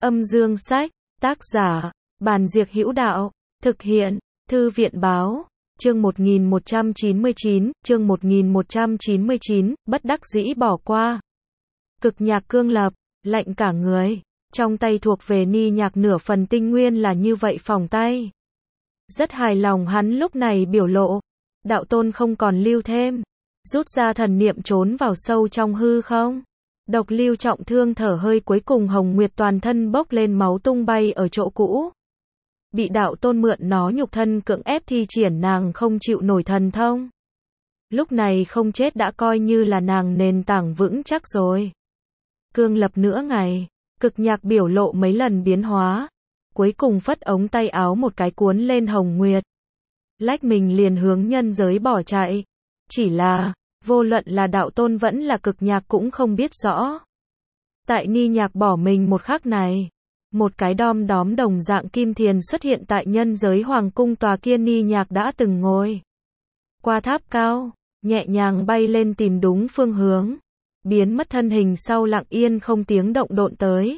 Âm dương sách, tác giả, Bàn Diệc Hữu Đạo, thực hiện, Thư viện báo, chương 1199, bất đắc dĩ bỏ qua. Cực nhạc cương lập, lạnh cả người, trong tay thuộc về ni nhạc nửa phần tinh nguyên là như vậy phòng tay. Rất hài lòng hắn lúc này biểu lộ, đạo tôn không còn lưu thêm, rút ra thần niệm trốn vào sâu trong hư không. Độc Lưu trọng thương thở hơi cuối cùng Hồng Nguyệt toàn thân bốc lên máu tung bay ở chỗ cũ. Bị đạo tôn mượn nó nhục thân cưỡng ép thi triển nàng không chịu nổi thần thông. Lúc này không chết đã coi như là nàng nền tảng vững chắc rồi. Cương lập nửa ngày, cực nhạc biểu lộ mấy lần biến hóa. Cuối cùng phất ống tay áo một cái cuốn lên Hồng Nguyệt. Lách mình liền hướng nhân giới bỏ chạy. Chỉ là, vô luận là đạo tôn vẫn là cực nhạc cũng không biết rõ. Tại ni nhạc bỏ mình một khắc này, một cái đom đóm đồng dạng kim thiền xuất hiện tại nhân giới hoàng cung tòa kia ni nhạc đã từng ngồi. Qua tháp cao, nhẹ nhàng bay lên tìm đúng phương hướng, biến mất thân hình sau lặng yên không tiếng động độn tới.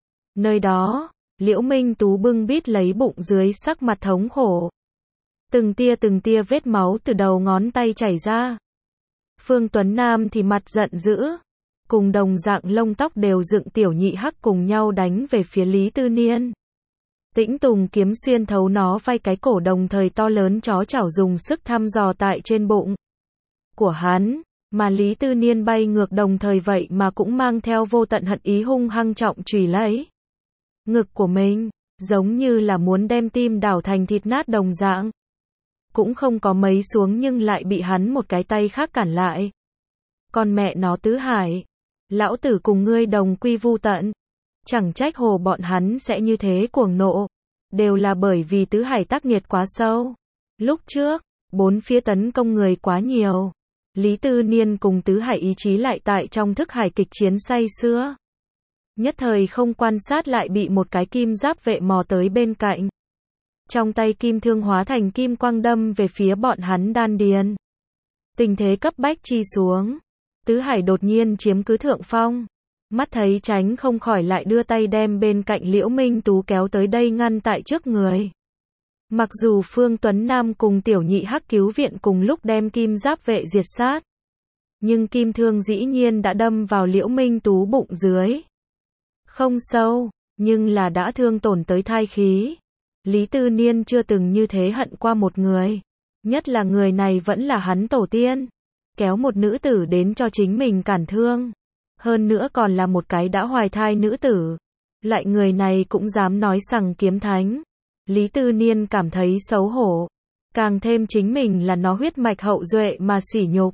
Nơi đó, Liễu Minh Tú bưng bít lấy bụng dưới sắc mặt thống khổ. Từng tia vết máu từ đầu ngón tay chảy ra. Phương Tuấn Nam thì mặt giận dữ, cùng đồng dạng lông tóc đều dựng Tiểu Nhị Hắc cùng nhau đánh về phía Lý Tư Niên. Tĩnh Tùng kiếm xuyên thấu nó vai cái cổ đồng thời to lớn chó chảo dùng sức thăm dò tại trên bụng của hắn, mà Lý Tư Niên bay ngược đồng thời vậy mà cũng mang theo vô tận hận ý hung hăng trọng chùy lấy ngực của mình, giống như là muốn đem tim đảo thành thịt nát đồng dạng. Cũng không có mấy xuống nhưng lại bị hắn một cái tay khác cản lại. Con mẹ nó Tứ Hải, lão tử cùng ngươi đồng quy vu tận. Chẳng trách hồ bọn hắn sẽ như thế cuồng nộ, đều là bởi vì Tứ Hải tác nghiệt quá sâu. Lúc trước, bốn phía tấn công người quá nhiều, Lý Tư Niên cùng Tứ Hải ý chí lại tại trong thức hải kịch chiến say sưa. Nhất thời không quan sát lại bị một cái kim giáp vệ mò tới bên cạnh. Trong tay kim thương hóa thành kim quang đâm về phía bọn hắn đan điền. Tình thế cấp bách chi xuống, Tứ Hải đột nhiên chiếm cứ thượng phong. Mắt thấy tránh không khỏi lại đưa tay đem bên cạnh Liễu Minh Tú kéo tới đây ngăn tại trước người. Mặc dù Phương Tuấn Nam cùng Tiểu Nhị Hắc cứu viện cùng lúc đem kim giáp vệ diệt sát, nhưng kim thương dĩ nhiên đã đâm vào Liễu Minh Tú bụng dưới. Không sâu, nhưng là đã thương tổn tới thai khí. Lý Tư Niên chưa từng như thế hận qua một người, nhất là người này vẫn là hắn tổ tiên, kéo một nữ tử đến cho chính mình cản thương, hơn nữa còn là một cái đã hoài thai nữ tử, loại người này cũng dám nói rằng kiếm thánh. Lý Tư Niên cảm thấy xấu hổ, càng thêm chính mình là nó huyết mạch hậu duệ mà sỉ nhục.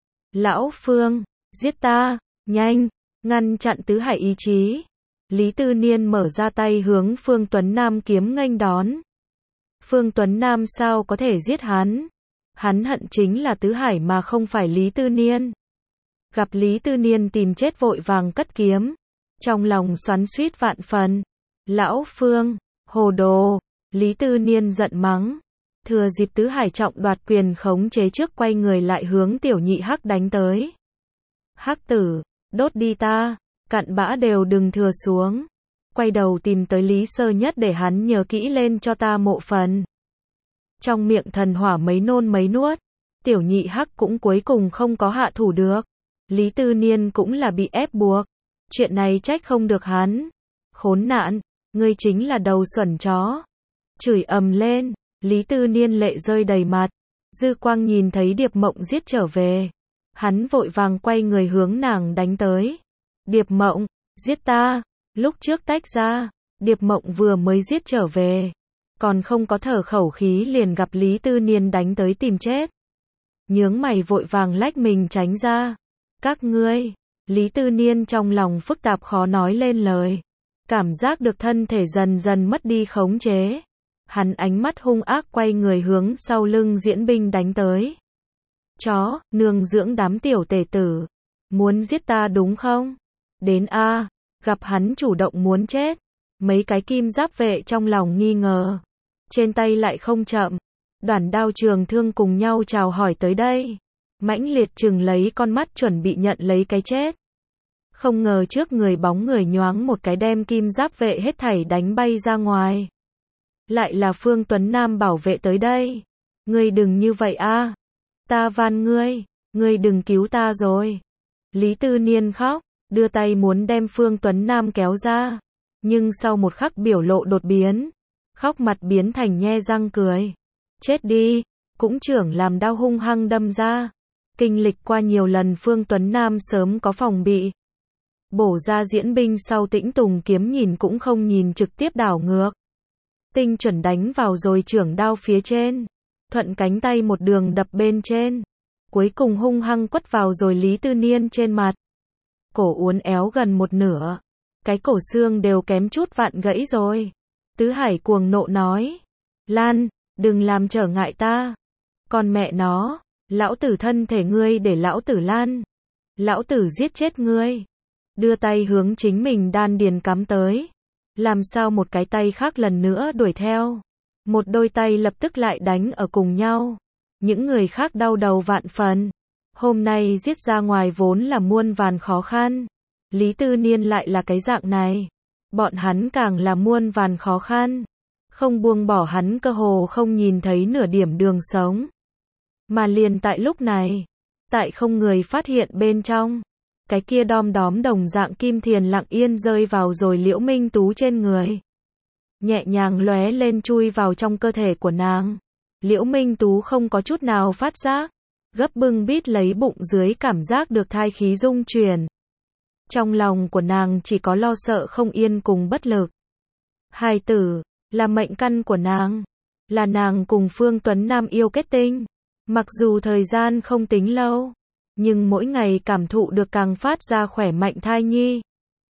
Lão Phương, giết ta, nhanh, ngăn chặn Tứ Hải ý chí. Lý Tư Niên mở ra tay hướng Phương Tuấn Nam kiếm nghênh đón. Phương Tuấn Nam sao có thể giết hắn? Hắn hận chính là Tứ Hải mà không phải Lý Tư Niên. Gặp Lý Tư Niên tìm chết vội vàng cất kiếm, trong lòng xoắn xuýt vạn phần. Lão Phương, hồ đồ! Lý Tư Niên giận mắng. Thừa dịp Tứ Hải trọng đoạt quyền khống chế trước quay người lại hướng Tiểu Nhị Hắc đánh tới. Hắc tử, đốt đi ta! Cặn bã đều đừng thừa xuống. Quay đầu tìm tới Lý Sơ Nhất để hắn nhớ kỹ lên cho ta mộ phần. Trong miệng thần hỏa mấy nôn mấy nuốt, Tiểu Nhị Hắc cũng cuối cùng không có hạ thủ được. Lý Tư Niên cũng là bị ép buộc. Chuyện này trách không được hắn. Khốn nạn, ngươi chính là đầu xuẩn chó. Chửi ầm lên, Lý Tư Niên lệ rơi đầy mặt. Dư Quang nhìn thấy Điệp Mộng giết trở về. Hắn vội vàng quay người hướng nàng đánh tới. Điệp Mộng, giết ta. Lúc trước tách ra, Điệp Mộng vừa mới giết trở về, còn không có thở khẩu khí liền gặp Lý Tư Niên đánh tới tìm chết. Nhướng mày vội vàng lách mình tránh ra. Các ngươi, Lý Tư Niên trong lòng phức tạp khó nói lên lời. Cảm giác được thân thể dần dần mất đi khống chế. Hắn ánh mắt hung ác quay người hướng sau lưng diễn binh đánh tới. Chó, nương dưỡng đám tiểu tể tử. Muốn giết ta đúng không? Đến a, gặp hắn chủ động muốn chết. Mấy cái kim giáp vệ trong lòng nghi ngờ. Trên tay lại không chậm. Đoản đao trường thương cùng nhau chào hỏi tới đây. Mãnh liệt chừng lấy con mắt chuẩn bị nhận lấy cái chết. Không ngờ trước người bóng người nhoáng một cái đem kim giáp vệ hết thảy đánh bay ra ngoài. Lại là Phương Tuấn Nam bảo vệ tới đây. Ngươi đừng như vậy a, ta van ngươi đừng cứu ta rồi. Lý Tư Niên khóc, đưa tay muốn đem Phương Tuấn Nam kéo ra. Nhưng sau một khắc biểu lộ đột biến, khóc mặt biến thành nhe răng cười. Chết đi, cũng trưởng làm đau hung hăng đâm ra. Kinh lịch qua nhiều lần Phương Tuấn Nam sớm có phòng bị. Bổ ra diễn binh sau Tĩnh Tùng kiếm nhìn cũng không nhìn trực tiếp đảo ngược. Tinh chuẩn đánh vào rồi trưởng đao phía trên. Thuận cánh tay một đường đập bên trên. Cuối cùng hung hăng quất vào rồi Lý Tư Niên trên mặt. Cổ uốn éo gần một nửa. Cái cổ xương đều kém chút vặn gãy rồi. Tứ Hải cuồng nộ nói. Lan, đừng làm trở ngại ta. Còn mẹ nó, lão tử thân thể ngươi để lão tử lan. Lão tử giết chết ngươi. Đưa tay hướng chính mình đan điền cắm tới. Làm sao một cái tay khác lần nữa đuổi theo. Một đôi tay lập tức lại đánh ở cùng nhau. Những người khác đau đầu vạn phần. Hôm nay giết ra ngoài vốn là muôn vàn khó khăn. Lý Tư Niên lại là cái dạng này. Bọn hắn càng là muôn vàn khó khăn. Không buông bỏ hắn cơ hồ không nhìn thấy nửa điểm đường sống. Mà liền tại lúc này, tại không người phát hiện bên trong, cái kia đom đóm đồng dạng kim thiền lặng yên rơi vào rồi Liễu Minh Tú trên người. Nhẹ nhàng lóe lên chui vào trong cơ thể của nàng. Liễu Minh Tú không có chút nào phát giác, gấp bưng bít lấy bụng dưới cảm giác được thai khí dung chuyển. Trong lòng của nàng chỉ có lo sợ không yên cùng bất lực. Hài tử, là mệnh căn của nàng, là nàng cùng Phương Tuấn Nam yêu kết tinh. Mặc dù thời gian không tính lâu, nhưng mỗi ngày cảm thụ được càng phát ra khỏe mạnh thai nhi.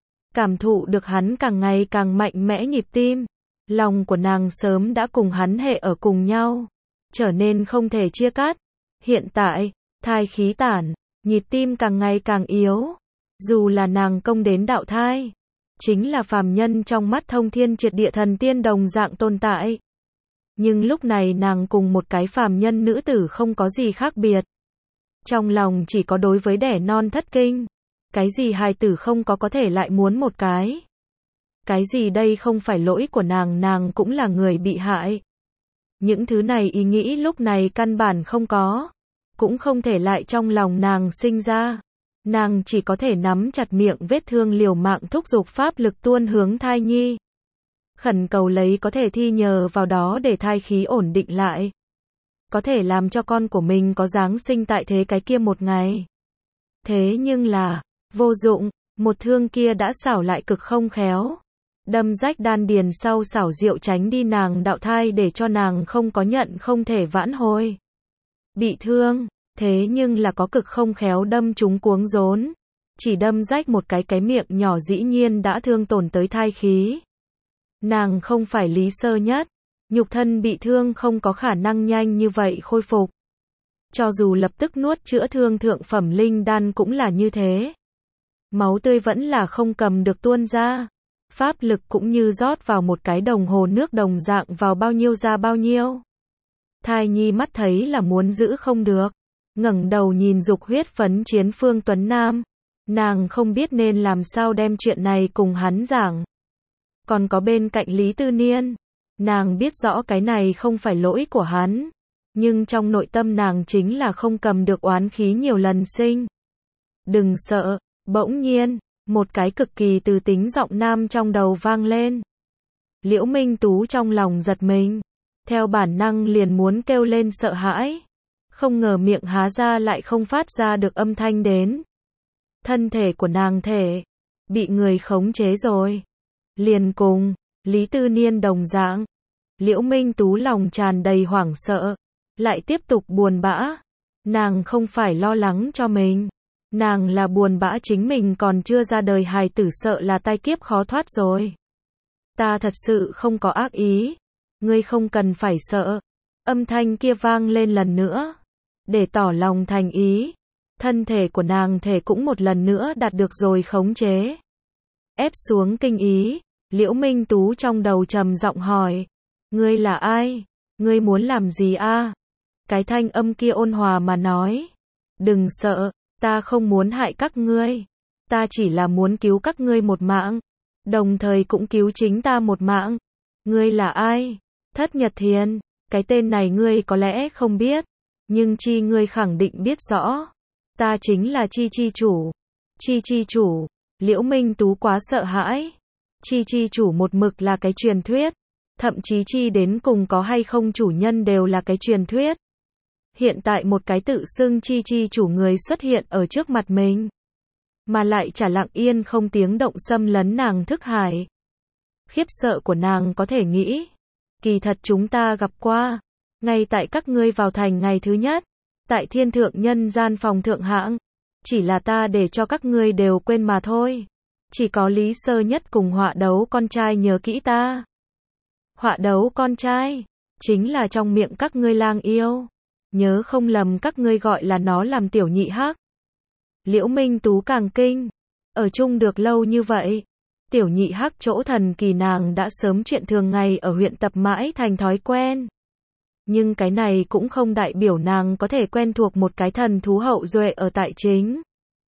Cảm thụ được hắn càng ngày càng mạnh mẽ nhịp tim. Lòng của nàng sớm đã cùng hắn hệ ở cùng nhau, trở nên không thể chia cắt. Hiện tại, thai khí tản, nhịp tim càng ngày càng yếu. Dù là nàng công đến đạo thai, chính là phàm nhân trong mắt thông thiên triệt địa thần tiên đồng dạng tồn tại. Nhưng lúc này nàng cùng một cái phàm nhân nữ tử không có gì khác biệt. Trong lòng chỉ có đối với đẻ non thất kinh. Cái gì hài tử không có thể lại muốn một cái. Cái gì đây không phải lỗi của nàng cũng là người bị hại. Những thứ này ý nghĩ lúc này căn bản không có. Cũng không thể lại trong lòng nàng sinh ra. Nàng chỉ có thể nắm chặt miệng vết thương liều mạng thúc giục pháp lực tuôn hướng thai nhi. Khẩn cầu lấy có thể thi nhờ vào đó để thai khí ổn định lại. Có thể làm cho con của mình có dáng sinh tại thế cái kia một ngày. Thế nhưng là, vô dụng, một thương kia đã xảo lại cực không khéo. Đâm rách đan điền sau xảo diệu tránh đi nàng đạo thai để cho nàng không có nhận không thể vãn hồi. Bị thương, thế nhưng là có cực không khéo đâm trúng cuống rốn. Chỉ đâm rách một cái miệng nhỏ dĩ nhiên đã thương tổn tới thai khí. Nàng không phải Lý Sơ Nhất. Nhục thân bị thương không có khả năng nhanh như vậy khôi phục. Cho dù lập tức nuốt chữa thương thượng phẩm linh đan cũng là như thế. Máu tươi vẫn là không cầm được tuôn ra. Pháp lực cũng như rót vào một cái đồng hồ nước đồng dạng vào bao nhiêu ra bao nhiêu. Thai nhi mắt thấy là muốn giữ không được. Ngẩng đầu nhìn dục huyết phấn chiến Phương Tuấn Nam. Nàng không biết nên làm sao đem chuyện này cùng hắn giảng. Còn có bên cạnh Lý Tư Niên. Nàng biết rõ cái này không phải lỗi của hắn. Nhưng trong nội tâm nàng chính là không cầm được oán khí nhiều lần sinh. Đừng sợ, bỗng nhiên, một cái cực kỳ từ tính giọng nam trong đầu vang lên. Liễu Minh Tú trong lòng giật mình. Theo bản năng liền muốn kêu lên sợ hãi. Không ngờ miệng há ra lại không phát ra được âm thanh đến. Thân thể của nàng bị người khống chế rồi. Liền cùng Lý Tư Niên đồng dạng. Liễu Minh Tú lòng tràn đầy hoảng sợ. Lại tiếp tục buồn bã. Nàng không phải lo lắng cho mình. Nàng là buồn bã chính mình còn chưa ra đời hài tử sợ là tai kiếp khó thoát rồi. Ta thật sự không có ác ý. Ngươi không cần phải sợ. Âm thanh kia vang lên lần nữa. Để tỏ lòng thành ý. Thân thể của nàng cũng một lần nữa đạt được rồi khống chế. Ép xuống kinh ý. Liễu Minh Tú trong đầu trầm giọng hỏi. Ngươi là ai? Ngươi muốn làm gì a? Cái thanh âm kia ôn hòa mà nói. Đừng sợ, ta không muốn hại các ngươi. Ta chỉ là muốn cứu các ngươi một mạng, đồng thời cũng cứu chính ta một mạng. Ngươi là ai? Thất Nhật Thiền, cái tên này ngươi có lẽ không biết, nhưng Chi ngươi khẳng định biết rõ. Ta chính là Chi Chi chủ. Chi Chi chủ, Liễu Minh Tú quá sợ hãi. Chi Chi chủ một mực là cái truyền thuyết, thậm chí Chi đến cùng có hay không chủ nhân đều là cái truyền thuyết. Hiện tại một cái tự xưng Chi Chi chủ người xuất hiện ở trước mặt mình, mà lại chả lặng yên không tiếng động xâm lấn nàng thức hải. Khiếp sợ của nàng có thể nghĩ, kỳ thật chúng ta gặp qua, ngay tại các ngươi vào thành ngày thứ nhất, tại Thiên Thượng Nhân gian phòng thượng hạng, chỉ là ta để cho các ngươi đều quên mà thôi. Chỉ có Lý Sơ Nhất cùng Họa Đấu con trai nhớ kỹ ta. Họa Đấu con trai, chính là trong miệng các ngươi lang yêu. Nhớ không lầm các ngươi gọi là nó làm tiểu nhị hắc. Liễu Minh Tú càng kinh, ở chung được lâu như vậy, tiểu nhị hắc chỗ thần kỳ nàng đã sớm chuyện thường ngày ở huyện tập mãi thành thói quen. Nhưng cái này cũng không đại biểu nàng có thể quen thuộc một cái thần thú hậu duệ ở tại chính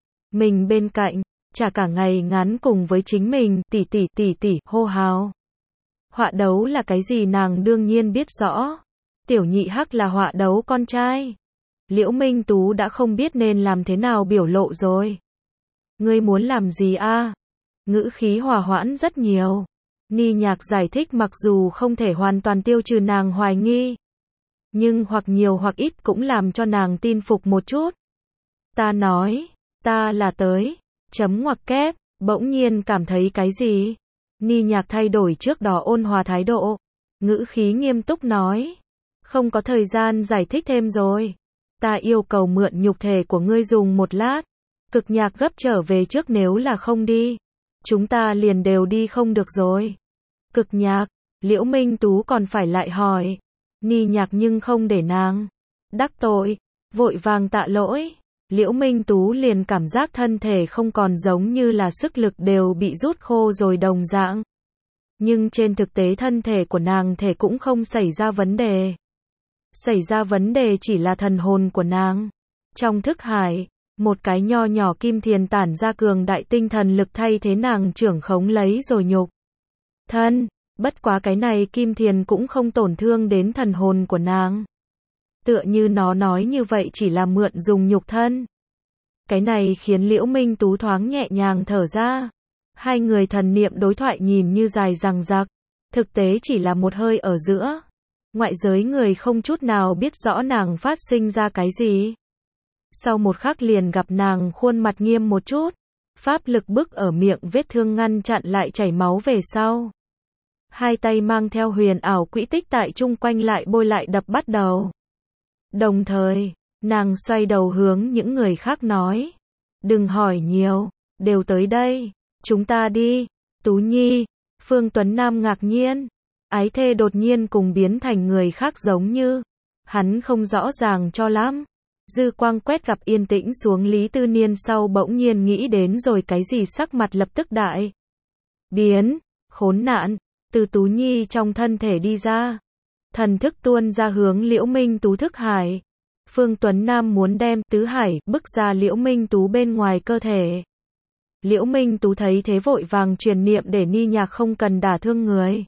mình bên cạnh, chả cả ngày ngắn cùng với chính mình, tỷ tỷ, hô hào. Họa Đấu là cái gì nàng đương nhiên biết rõ. Tiểu nhị hắc là Họa Đấu con trai. Liễu Minh Tú đã không biết nên làm thế nào biểu lộ rồi. Ngươi muốn làm gì a? Ngữ khí hòa hoãn rất nhiều. Ni Nhạc giải thích mặc dù không thể hoàn toàn tiêu trừ nàng hoài nghi, nhưng hoặc nhiều hoặc ít cũng làm cho nàng tin phục một chút. Ta nói, ta là tới, chấm ngoặc kép, bỗng nhiên cảm thấy cái gì? Ni Nhạc thay đổi trước đó ôn hòa thái độ, ngữ khí nghiêm túc nói, không có thời gian giải thích thêm rồi. Ta yêu cầu mượn nhục thể của ngươi dùng một lát. Cực Nhạc gấp trở về trước nếu là không đi, chúng ta liền đều đi không được rồi. Cực Nhạc, Liễu Minh Tú còn phải lại hỏi. Ni Nhạc nhưng không để nàng đắc tội, vội vàng tạ lỗi. Liễu Minh Tú liền cảm giác thân thể không còn giống như là sức lực đều bị rút khô rồi đồng dạng. Nhưng trên thực tế thân thể của nàng thể cũng không xảy ra vấn đề. Xảy ra vấn đề chỉ là thần hồn của nàng. Trong thức hải, một cái nho nhỏ kim thiền tản ra cường đại tinh thần lực thay thế nàng trưởng khống lấy rồi nhục thân. Bất quá cái này kim thiền cũng không tổn thương đến thần hồn của nàng. Tựa như nó nói như vậy chỉ là mượn dùng nhục thân. Cái này khiến Liễu Minh Tú thoáng nhẹ nhàng thở ra. Hai người thần niệm đối thoại nhìn như dài dằng dặc, thực tế chỉ là một hơi ở giữa. Ngoại giới người không chút nào biết rõ nàng phát sinh ra cái gì. Sau một khắc liền gặp nàng khuôn mặt nghiêm một chút, pháp lực bức ở miệng vết thương ngăn chặn lại chảy máu về sau. Hai tay mang theo huyền ảo quỹ tích tại chung quanh lại bôi lại đập bắt đầu. Đồng thời, nàng xoay đầu hướng những người khác nói, đừng hỏi nhiều, đều tới đây, chúng ta đi. Tú Nhi, Phương Tuấn Nam ngạc nhiên, ái thê đột nhiên cùng biến thành người khác giống như, hắn không rõ ràng cho lắm. Dư quang quét gặp yên tĩnh xuống Lý Tư Niên sau bỗng nhiên nghĩ đến rồi cái gì sắc mặt lập tức đại biến, khốn nạn, từ Tú Nhi trong thân thể đi ra. Thần thức tuôn ra hướng Liễu Minh Tú thức hải. Phương Tuấn Nam muốn đem tứ hải bức ra Liễu Minh Tú bên ngoài cơ thể. Liễu Minh Tú thấy thế vội vàng truyền niệm để Ni Nhạc không cần đả thương người.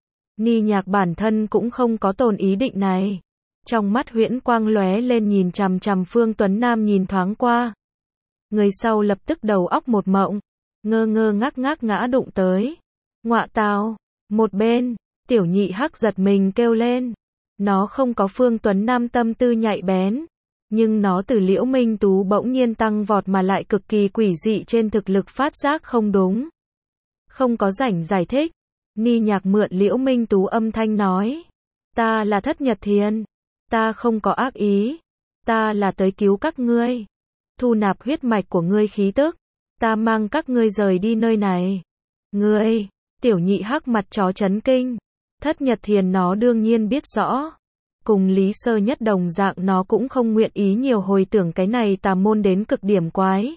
Ni Nhạc bản thân cũng không có tồn ý định này. Trong mắt huyễn quang lóe lên nhìn chằm chằm Phương Tuấn Nam nhìn thoáng qua. Người sau lập tức đầu óc một mộng, ngơ ngơ ngác ngác ngã đụng tới. Ngọa tào, một bên, tiểu nhị hắc giật mình kêu lên. Nó không có Phương Tuấn Nam tâm tư nhạy bén, nhưng nó từ Liễu Minh Tú bỗng nhiên tăng vọt mà lại cực kỳ quỷ dị trên thực lực phát giác không đúng. Không có rảnh giải thích, Ni Nhạc mượn Liễu Minh Tú âm thanh nói. Ta là Thất Nhật Thiền. Ta không có ác ý. Ta là tới cứu các ngươi. Thu nạp huyết mạch của ngươi khí tức. Ta mang các ngươi rời đi nơi này. Ngươi, tiểu nhị hắc mặt chó chấn kinh. Thất Nhật Thiền nó đương nhiên biết rõ. Cùng Lý Sơ Nhất đồng dạng nó cũng không nguyện ý nhiều hồi tưởng cái này tà môn đến cực điểm quái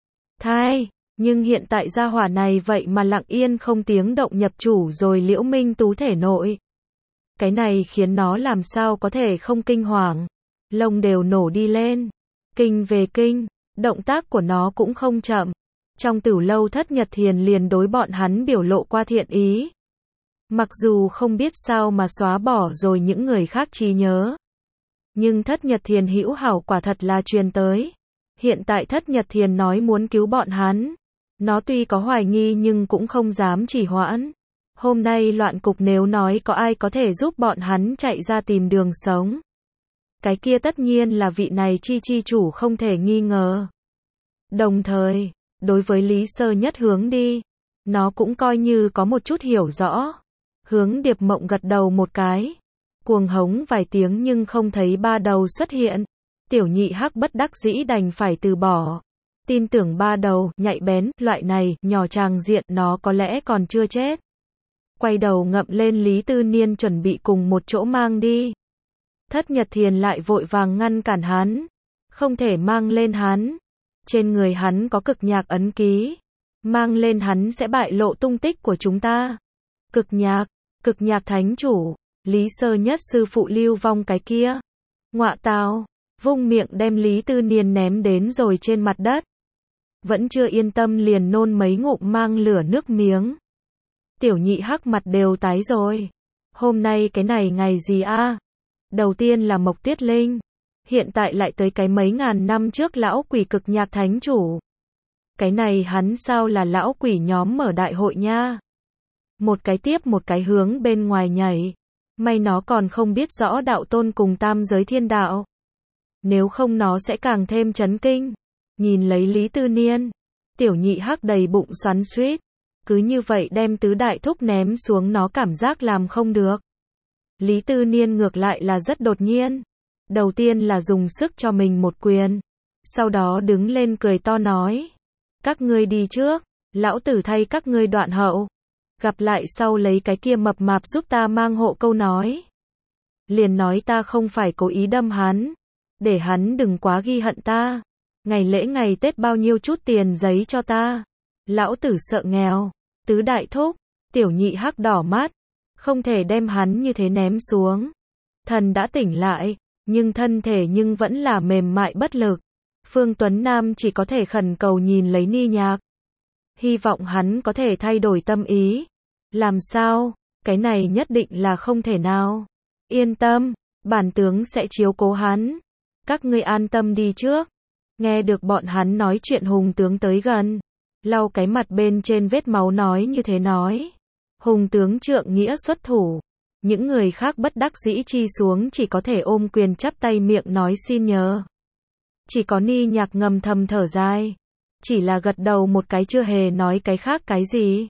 thai. Nhưng hiện tại gia hỏa này vậy mà lặng yên không tiếng động nhập chủ rồi Liễu Minh Tú thể nội. Cái này khiến nó làm sao có thể không kinh hoàng. Lông đều nổ đi lên. Kinh về kinh, động tác của nó cũng không chậm. Trong Tửu Lâu Thất Nhật Thiền liền đối bọn hắn biểu lộ qua thiện ý. Mặc dù không biết sao mà xóa bỏ rồi những người khác trí nhớ. Nhưng Thất Nhật Thiền hữu hảo quả thật là truyền tới. Hiện tại Thất Nhật Thiền nói muốn cứu bọn hắn. Nó tuy có hoài nghi nhưng cũng không dám trì hoãn. Hôm nay loạn cục nếu nói có ai có thể giúp bọn hắn chạy ra tìm đường sống. Cái kia tất nhiên là vị này chi chủ không thể nghi ngờ. Đồng thời, đối với Lý Sơ Nhất hướng đi, nó cũng coi như có một chút hiểu rõ. Hướng Điệp Mộng gật đầu một cái. Cuồng hống vài tiếng nhưng không thấy ba đầu xuất hiện. Tiểu Nhị Hắc bất đắc dĩ đành phải từ bỏ. Tin tưởng ba đầu, nhạy bén, loại này, nhỏ tràng diện nó có lẽ còn chưa chết. Quay đầu ngậm lên Lý Tư Niên chuẩn bị cùng một chỗ mang đi. Thất Nhật Thiền lại vội vàng ngăn cản hắn. Không thể mang lên hắn. Trên người hắn có cực nhạc ấn ký. Mang lên hắn sẽ bại lộ tung tích của chúng ta. Cực nhạc thánh chủ. Lý Sơ Nhất sư phụ Lưu Vong cái kia. Ngọa tào. Vung miệng đem Lý Tư Niên ném đến rồi trên mặt đất. Vẫn chưa yên tâm liền nôn mấy ngụm mang lửa nước miếng. Tiểu Nhị Hắc mặt đều tái rồi. Hôm nay cái này ngày gì a? Đầu tiên là Mộc Tiết Linh. Hiện tại lại tới cái mấy ngàn năm trước lão quỷ cực nhạc thánh chủ. Cái này hắn sao là lão quỷ nhóm mở đại hội nha. Một cái tiếp một cái hướng bên ngoài nhảy. May nó còn không biết rõ đạo tôn cùng tam giới thiên đạo. Nếu không nó sẽ càng thêm chấn kinh. Nhìn lấy Lý Tư Niên. Tiểu Nhị Hắc đầy bụng xoắn xuýt. Cứ như vậy đem tứ đại thúc ném xuống nó cảm giác làm không được. Lý Tư Niên ngược lại là rất đột nhiên. Đầu tiên là dùng sức cho mình một quyền. Sau đó đứng lên cười to nói. Các ngươi đi trước. Lão tử thay các ngươi đoạn hậu. Gặp lại sau lấy cái kia mập mạp giúp ta mang hộ câu nói. Liền nói ta không phải cố ý đâm hắn. Để hắn đừng quá ghi hận ta. Ngày lễ ngày Tết bao nhiêu chút tiền giấy cho ta. Lão tử sợ nghèo. Tứ đại thúc. Tiểu Nhị Hắc đỏ mắt. Không thể đem hắn như thế ném xuống. Thần đã tỉnh lại. Nhưng thân thể nhưng vẫn là mềm mại bất lực. Phương Tuấn Nam chỉ có thể khẩn cầu nhìn lấy Ni Nhạc. Hy vọng hắn có thể thay đổi tâm ý. Làm sao? Cái này nhất định là không thể nào. Yên tâm. Bản tướng sẽ chiếu cố hắn. Các ngươi an tâm đi trước. Nghe được bọn hắn nói chuyện Hùng tướng tới gần. Lau cái mặt bên trên vết máu nói như thế nói. Hùng tướng trượng nghĩa xuất thủ. Những người khác bất đắc dĩ chi xuống chỉ có thể ôm quyền chắp tay miệng nói xin nhờ. Chỉ có Ni Nhạc ngầm thầm thở dài. Chỉ là gật đầu một cái chưa hề nói cái khác cái gì.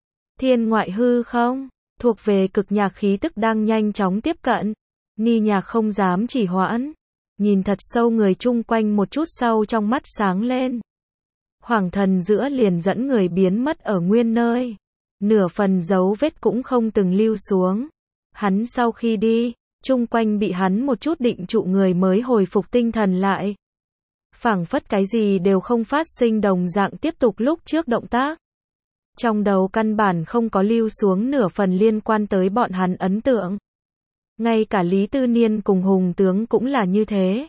Thiên ngoại hư không? Thuộc về cực nhạc khí tức đang nhanh chóng tiếp cận. Ni Nhạc không dám trì hoãn. Nhìn thật sâu người chung quanh một chút sau trong mắt sáng lên. Hoàng thần giữa liền dẫn người biến mất ở nguyên nơi. Nửa phần dấu vết cũng không từng lưu xuống. Hắn sau khi đi, chung quanh bị hắn một chút định trụ người mới hồi phục tinh thần lại. Phảng phất cái gì đều không phát sinh đồng dạng tiếp tục lúc trước động tác. Trong đầu căn bản không có lưu xuống nửa phần liên quan tới bọn hắn ấn tượng. Ngay cả Lý Tư Niên cùng Hùng tướng cũng là như thế.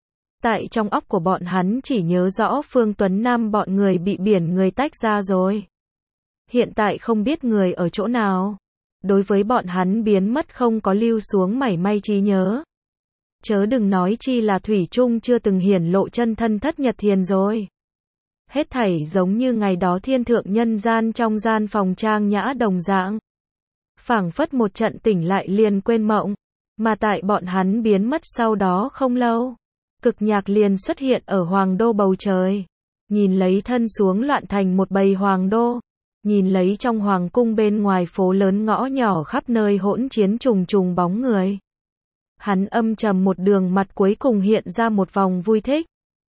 Tại trong óc của bọn hắn chỉ nhớ rõ Phương Tuấn Nam bọn người bị biển người tách ra rồi. Hiện tại không biết người ở chỗ nào. Đối với bọn hắn biến mất không có lưu xuống mảy may trí nhớ. Chớ đừng nói chi là Thủy Trung chưa từng hiển lộ chân thân Thất Nhật Thiền rồi. Hết thảy giống như ngày đó thiên thượng nhân gian trong gian phòng trang nhã đồng dạng. Phảng phất một trận tỉnh lại liền quên mộng. Mà tại bọn hắn biến mất sau đó không lâu. Cực nhạc liền xuất hiện ở hoàng đô bầu trời. Nhìn lấy thân xuống loạn thành một bầy hoàng đô. Nhìn lấy trong hoàng cung bên ngoài phố lớn ngõ nhỏ khắp nơi hỗn chiến trùng trùng bóng người. Hắn âm trầm một đường mặt cuối cùng hiện ra một vòng vui thích.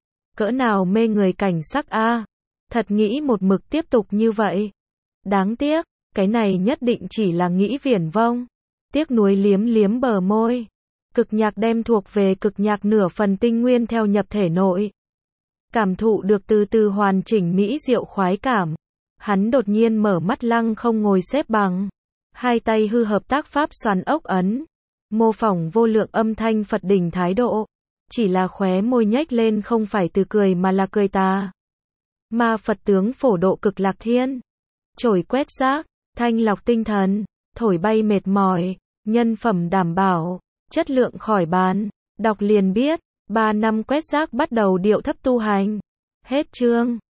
Cỡ nào mê người cảnh sắc a. Thật nghĩ một mực tiếp tục như vậy. Đáng tiếc, cái này nhất định chỉ là nghĩ viển vông. Tiếc nuối liếm liếm bờ môi. Cực nhạc đem thuộc về cực nhạc nửa phần tinh nguyên theo nhập thể nội. Cảm thụ được từ từ hoàn chỉnh mỹ diệu khoái cảm. Hắn đột nhiên mở mắt lăng không ngồi xếp bằng. Hai tay hư hợp tác pháp xoắn ốc ấn. Mô phỏng vô lượng âm thanh Phật đỉnh thái độ. Chỉ là khóe môi nhếch lên không phải từ cười mà là cười tà. Ma Phật tướng phổ độ cực lạc thiên. Chổi quét rác, thanh lọc tinh thần, thổi bay mệt mỏi, nhân phẩm đảm bảo, chất lượng khỏi bàn. Đọc liền biết, 3 năm quét rác bắt đầu điệu thấp tu hành. Hết chương.